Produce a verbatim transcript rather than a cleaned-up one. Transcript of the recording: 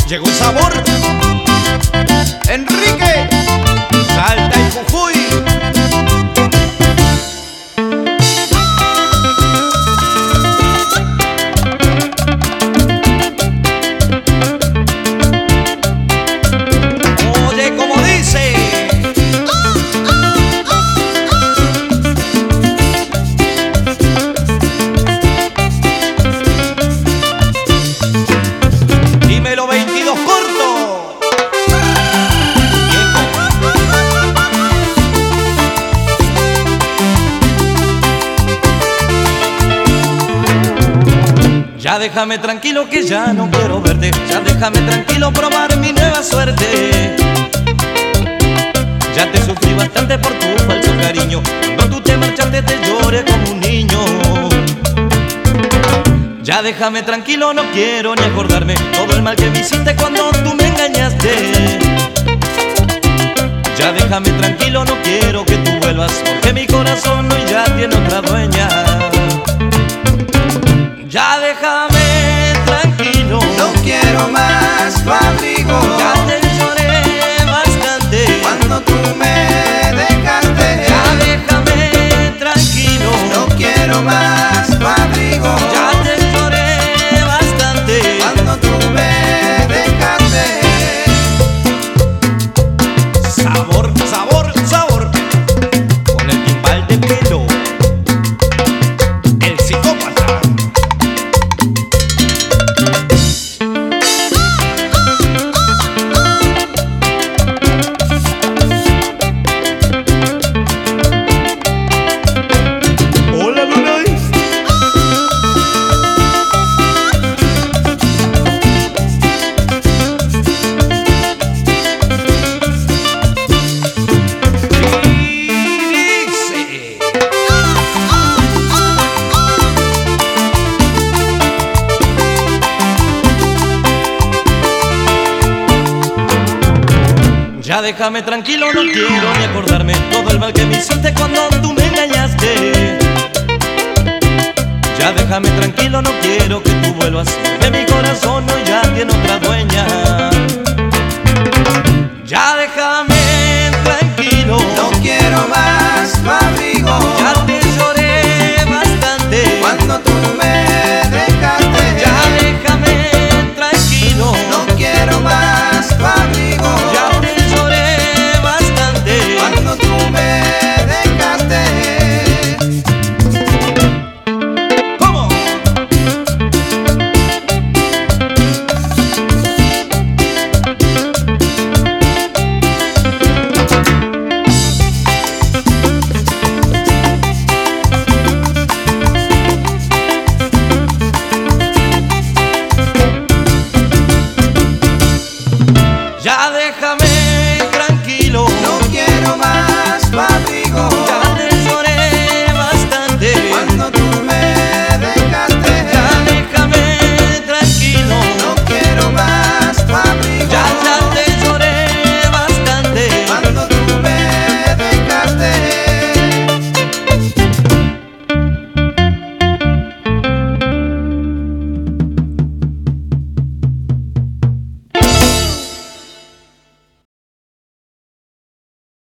Llegó el sabor. Enrique, Salta y Jujuy. Oye, como dice. Dímelo veintidós corto. Ya déjame tranquilo que ya no quiero verte. Ya déjame tranquilo probar mi nueva suerte. Ya te sufrí bastante por tu falso cariño. Cuando tú te marchaste te lloré como un niño. Ya déjame tranquilo, no quiero ni acordarme todo el mal que me hiciste cuando tú me engañaste. Ya déjame tranquilo, no quiero que tú vuelvas, porque mi corazón hoy ya tiene otra dueña. Ya déjame tranquilo, no quiero más tu abrigo. Ya te lloré bastante cuando tú me dejaste. Ya déjame tranquilo, no quiero más tu abrigo. Ya te lloré bastante cuando tú me dejaste. Sabor, sabor, sabor. Con el timbal de pelo, el psicópata. Hola, Lunay. Y dice. Ya déjame tranquilo, no quiero ni acordarme todo el mal que me hiciste cuando tú me engañaste. Ya déjame tranquilo, no quiero que tú vuelvas, que mi corazón hoy ya tiene otra dueña.